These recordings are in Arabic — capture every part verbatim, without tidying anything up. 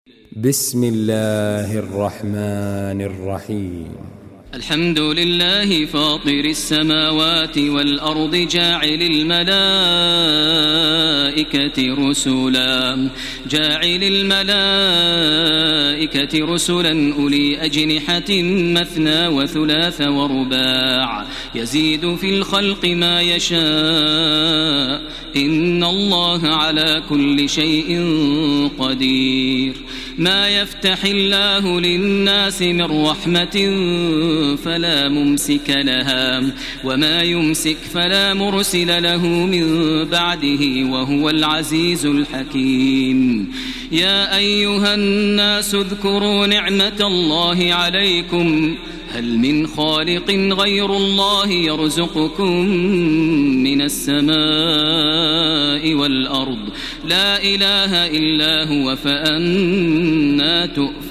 بسم الله الرحمن الرحيم. الحمد لله فاطر السماوات والأرض جاعل الملائكة رسلا جاعل الملائكة رسلا أولي أجنحة مثنى وثلاث ورباع يزيد في الخلق ما يشاء إن الله على كل شيء قدير. ما يفتح الله للناس من رحمة فلا ممسك لها وما يمسك فلا مرسل له من بعده وهو العزيز الحكيم. يا أيها الناس اذكروا نعمة الله عليكم هل من خالق غير الله يرزقكم من السماء والأرض لا إله إلا هو فأنى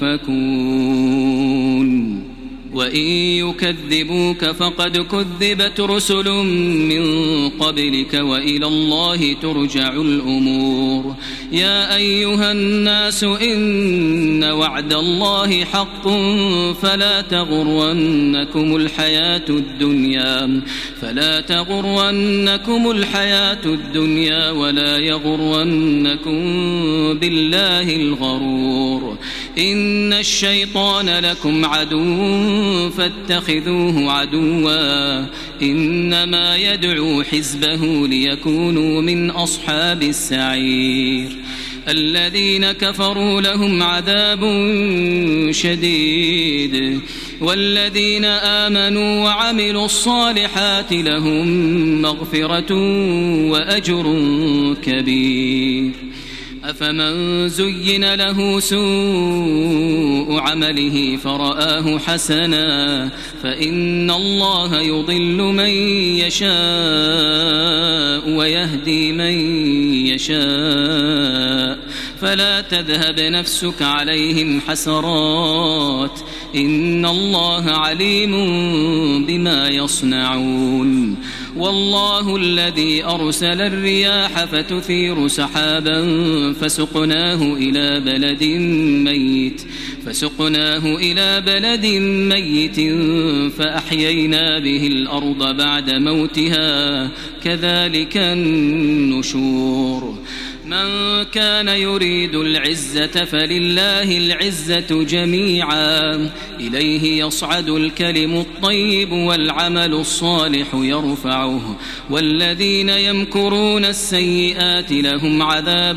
تؤفكون. وإن يكذبوك فقد كذبت رسل من قبلك وإلى الله ترجع الأمور. يا أيها الناس إن وعد الله حق فلا تغرنكم الحياة الدنيا فلا تغرنكم الحياة الدنيا ولا يغرنكم بالله الغرور. إن الشيطان لكم عدو فاتخذوه عدوا إنما يدعو حزبه ليكونوا من أصحاب السعير. الذين كفروا لهم عذاب شديد والذين آمنوا وعملوا الصالحات لهم مغفرة وأجر كبير. أفمن زين له سوء عمله فرآه حسنا فإن الله يضل من يشاء ويهدي من يشاء فلا تذهب نفسك عليهم حسرات إن الله عليم بما يصنعون. والله الذي أرسل الرياح فتثير سحابا فسقناه إلى بلد ميت فسقناه إلى بلد ميت فأحيينا به الأرض بعد موتها كذلك النشور. من كان يريد العزة فلله العزة جميعا إليه يصعد الكلم الطيب والعمل الصالح يرفعه والذين يمكرون السيئات لهم عذاب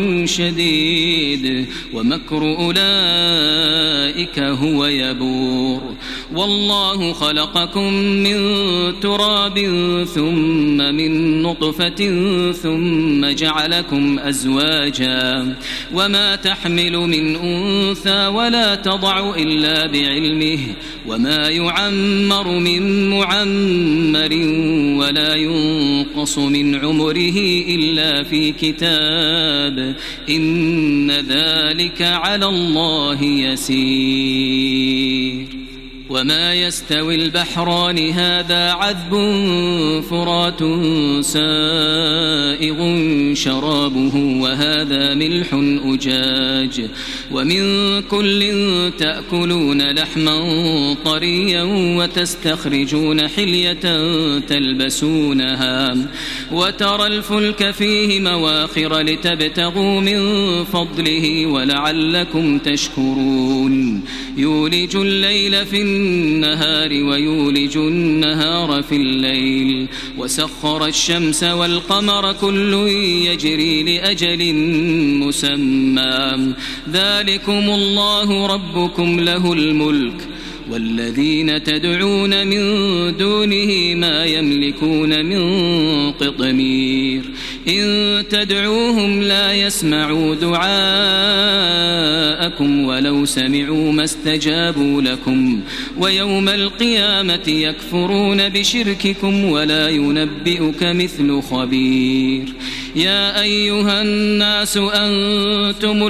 شديد ومكر أولئك هو يبور. والله خلقكم من تراب ثم من نطفة ثم جعلكم أزواجا وما تحمل من أنثى ولا تضع إلا بعلمه وما يعمر من معمر ولا ينقص من عمره إلا في كتاب إن ذلك على الله يسير. وما يستوي البحران هذا عذب فرات سائغ شرابه وهذا ملح أجاج ومن كل تأكلون لحما طريا وتستخرجون حلية تلبسونها وترى الفلك فيه مواخر لتبتغوا من فضله ولعلكم تشكرون. يولج الليل في النهار ويولج النهار في الليل وسخر الشمس والقمر كل يجري لأجل مسمى ذلكم الله ربكم له الملك والذين تدعون من دونه ما يملكون من قطمير. إن تدعوهم لا يسمعوا دعاءكم ولو سمعوا ما استجابوا لكم ويوم القيامة يكفرون بشرككم ولا ينبئك مثل خبير. يا أيها الناس أنتم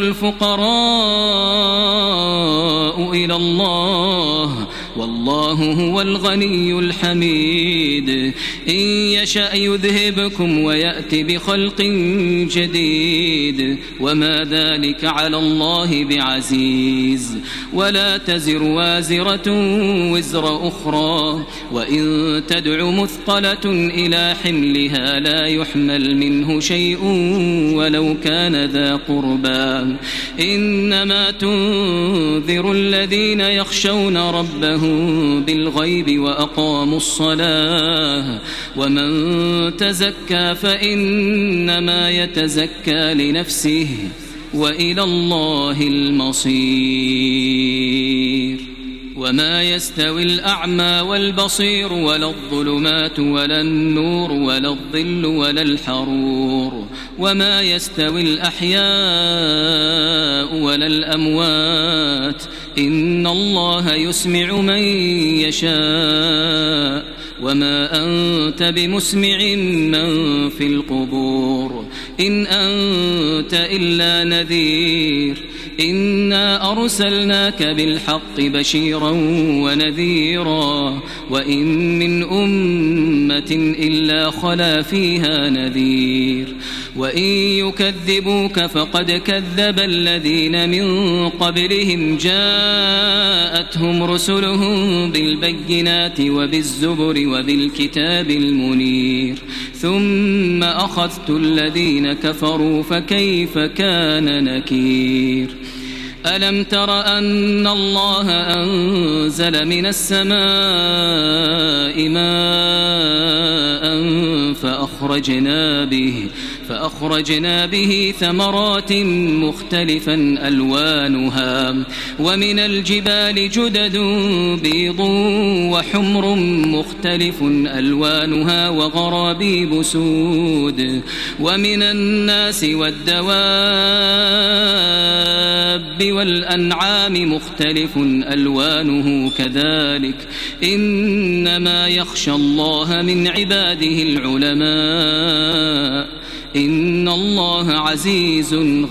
الفقراء إلى الله والله هو الغني الحميد. إن يشأ يذهبكم ويأتي بخلق جديد وما ذلك على الله بعزيز. ولا تزر وازرة وزر أخرى وإن تدع مثقلة إلى حملها لا يحمل منه شيء ولو كان ذا قربى. إنما تنذر الذين يخشون ربهم بالغيب وأقاموا الصلاة ومن تزكى فإنما يتزكى لنفسه وإلى الله المصير. وما يستوي الأعمى والبصير ولا الظلمات ولا النور ولا الظل ولا الحرور وما يستوي الأحياء ولا الأموات إن الله يسمع من يشاء وما أنت بمسمع من في القبور إن أنت إلا نذير. إنا أرسلناك بالحق بشيرا ونذيرا وإن من أمة إلا خلا فيها نذير. وإن يكذبوك فقد كذب الذين من قبلهم جاءتهم رسلهم بالبينات وبالزبر وبالكتاب المنير ثم أخذت الذين كفروا فكيف كان نكير. ألم تر أن الله أنزل من السماء ماء فأخرجنا به فأخرجنا به ثمرات مختلفا ألوانها ومن الجبال جدد بيض وحمر مختلف ألوانها وغرابيب سود ومن الناس والدواب والأنعام مختلف ألوانه كذلك إنما يخشى الله من عباده العلماء إن الله عزيز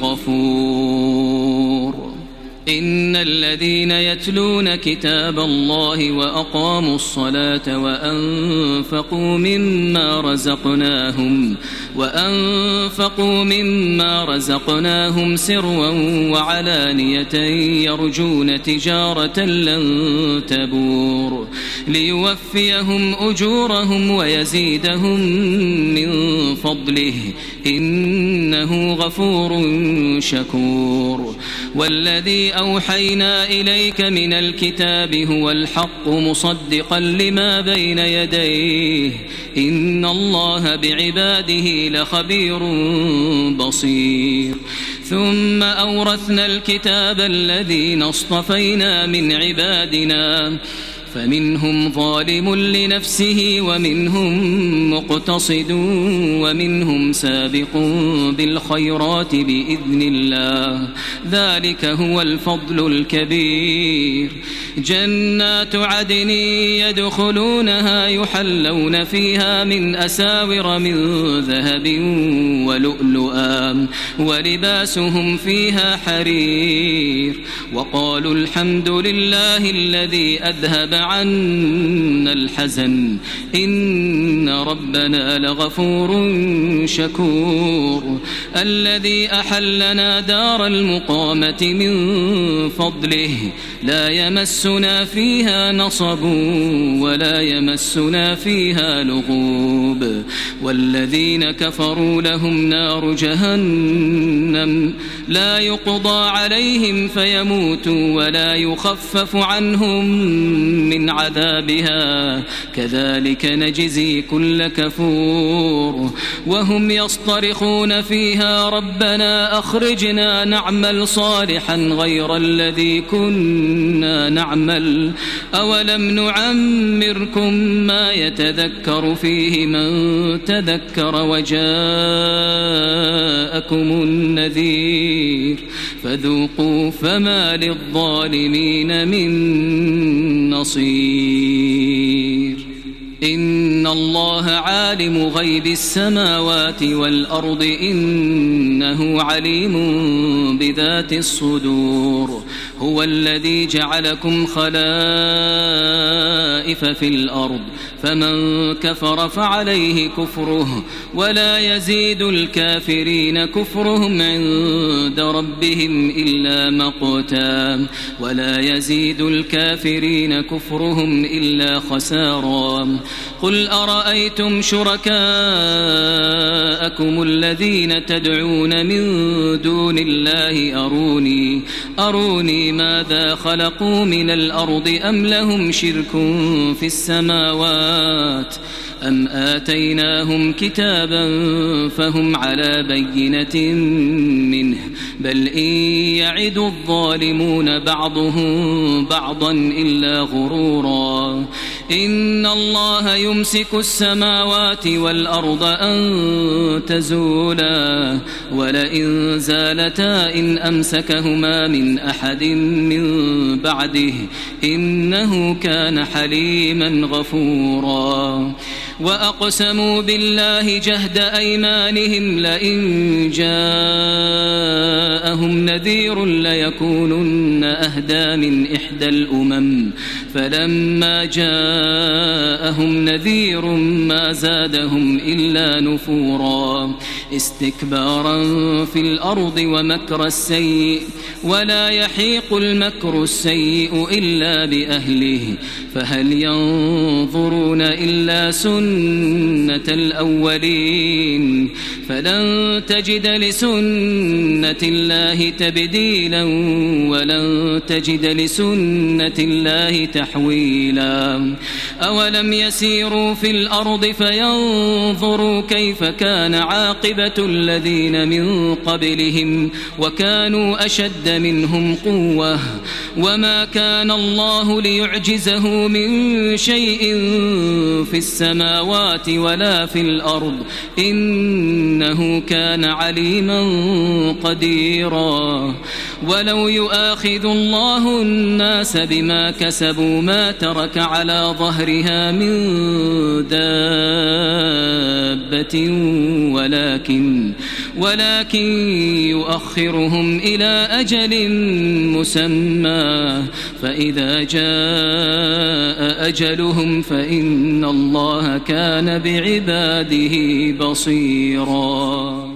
غفور. إن الذين يتلون كتاب الله وأقاموا الصلاة وأنفقوا مما رزقناهم وأنفقوا مما رزقناهم سرا وعلانية يرجون تجارة لن تبور ليوفيهم أجورهم ويزيدهم من فضله إنه غفور شكور. والذي أوحينا إليك من الكتاب هو الحق مصدقا لما بين يديه إن الله بعباده لخبير بصير. ثم أورثنا الكتاب الذين اصطفينا من عبادنا فمنهم ظالم لنفسه ومنهم مقتصد ومنهم سابق بالخيرات بإذن الله ذلك هو الفضل الكبير. جنات عدن يدخلونها يحلون فيها من أساور من ذهب ولؤلؤا ولباسهم فيها حرير وقالوا الحمد لله الذي أذهب عنا الحزن إن ربنا لغفور شكور. الذي أحلنا دار المقامة من فضله لا يمسنا فيها نصب ولا يمسنا فيها لغوب. والذين كفروا لهم نار جهنم لا يقضى عليهم فيموتوا ولا يخفف عنهم من عذابها كذلك نجزي كل كفور. وهم يصطرخون فيها ربنا أخرجنا نعمل صالحا غير الذي كنا نعمل أولم نعمركم ما يتذكر فيه من تذكر وجاءكم النذير فذوقوا فما للظالمين من نصير. إن الله عالم غيب السماوات والأرض إنه عليم بذات الصدور هو الذي جعلكم خلائف في الأرض فمن كفر فعليه كفره ولا يزيد الكافرين كفرهم عند ربهم إلا مقتا ولا يزيد الكافرين كفرهم إلا خسارا قل أرأيتم شركاءكم الذين تدعون من دون الله أروني أروني ماذا خلقوا من الأرض أم لهم شرك في السماوات أم آتيناهم كتابا فهم على بينة منه بل إن يعد الظالمون بعضهم بعضا إلا غرورا إن الله يمسك السماوات والأرض أن تزولا ولئن زالتا إن أمسكهما من أحد من بعده إنه كان حليما غفورا وأقسموا بالله جهد أيمانهم لئن جاءهم نذير ليكونن أهدى من إحدى الأمم فلما جاءهم نذير ما زادهم إلا نفورا استكبارا في الأرض ومكر السيء ولا يحيق المكر السيء إلا بأهله فهل ينظرون إلا سنة الأولين فلن تجد لسنة الله تبديلا ولن تجد لسنة الله تحويلا أولم يسيروا في الأرض فينظروا كيف كان عاقبة الذين من قبلهم وكانوا أشد منهم قوة وما كان الله ليعجزه من شيء في السماوات ولا في الأرض إنه كان عليما قديرا ولو يؤاخذ الله الناس بما كسبوا ما ترك على ظهرها من دابة ولكن ولكن يؤخرهم إلى أجل مسمى فإذا جاء أجلهم فإن الله كان بعباده بصيرا.